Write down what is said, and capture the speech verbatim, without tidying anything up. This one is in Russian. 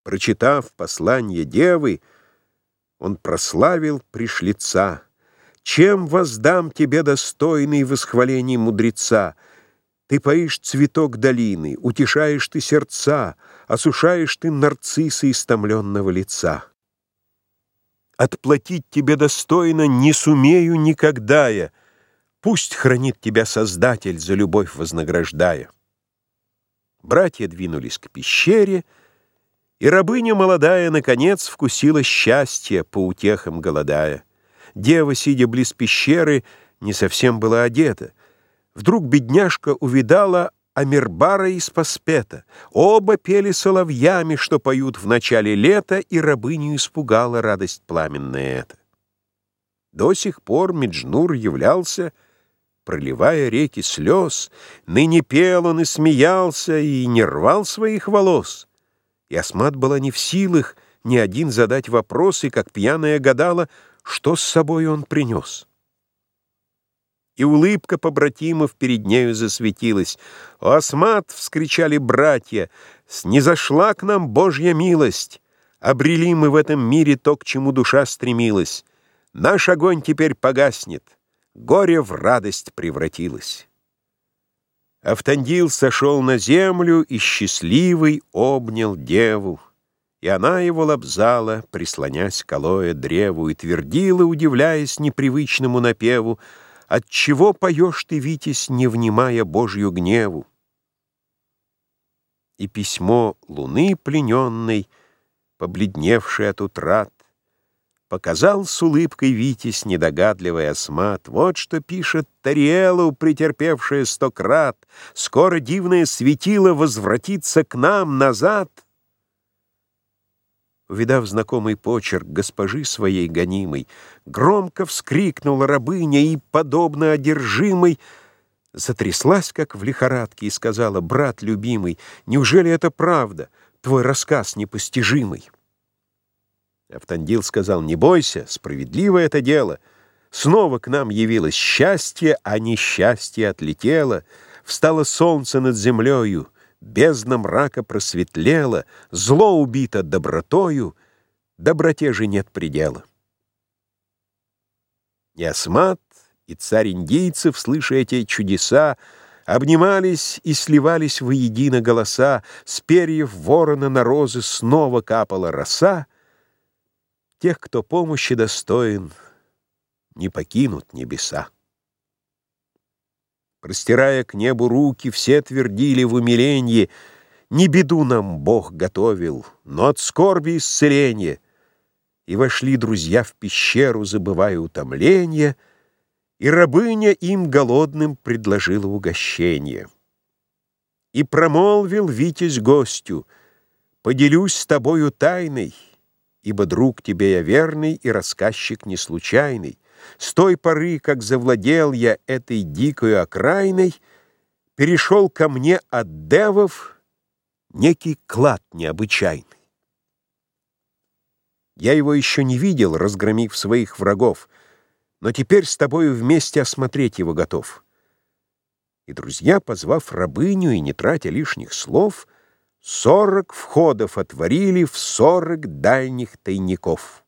Прочитав посланье девы, он прославил пришлица. Чем воздам тебе, достойный восхвалений мудреца? Ты поишь цветок долины, утешаешь ты сердца, осушаешь ты нарциссы истомленного лица. Отплатить тебе достойно не сумею никогда я, пусть хранит тебя Создатель, за любовь вознаграждая. Братья двинулись к пещере, и рабыня молодая, наконец, вкусила счастье, по утехам голодая. Дева, сидя близ пещеры, не совсем была одета. Вдруг бедняжка увидала Амирбара из Паспета. Оба пели соловьями, что поют в начале лета, и рабыню испугала радость пламенная эта. До сих пор Меджнур являлся, проливая реки слез. Ныне пел он и смеялся, и не рвал своих волос. И Асмат была не в силах ни один задать вопрос, и, как пьяная, гадала, что с собой он принес. И улыбка побратимов перед нею засветилась. «О, Асмат!» — вскричали братья, «снизошла к нам Божья милость! Обрели мы в этом мире то, к чему душа стремилась. Наш огонь теперь погаснет, горе в радость превратилось». Автандил сошел на землю и счастливый обнял деву. И она его лобзала, прислонясь к алоэ древу, и твердила, удивляясь непривычному напеву: «Отчего поешь ты, Витязь, не внимая Божью гневу?» И письмо луны плененной, побледневшей от утрат, показал с улыбкой Витязь, недогадливый Асмат. Вот что пишет Тариэлу, претерпевшая сто крат: «Скоро дивное светило возвратится к нам назад». Увидав знакомый почерк госпожи своей гонимой, громко вскрикнула рабыня и, подобно одержимой, затряслась, как в лихорадке, и сказала: «Брат любимый, неужели это правда, твой рассказ непостижимый?» Автандил сказал: «Не бойся, справедливо это дело. Снова к нам явилось счастье, а несчастье отлетело. Встало солнце над землею, бездна мрака просветлела, зло убито добротою, доброте же нет предела». И Асмат, и царь индийцев, слыша эти чудеса, обнимались и сливались воедино голоса. С перьев ворона на розы снова капала роса. Тех, кто помощи достоин, не покинут небеса. Простирая к небу руки, все твердили в умиленье: «Не беду нам Бог готовил, но от скорби исцеление». И вошли друзья в пещеру, забывая утомление, и рабыня им голодным предложила угощение. И промолвил Витязь гостю: «Поделюсь с тобою тайной, ибо друг тебе я верный и рассказчик не случайный. С той поры, как завладел я этой дикой окраиной, перешел ко мне от девов некий клад необычайный. Я его еще не видел, разгромив своих врагов, но теперь с тобою вместе осмотреть его готов». И друзья, позвав рабыню и не тратя лишних слов, сорок входов отворили в сорок дальних тайников.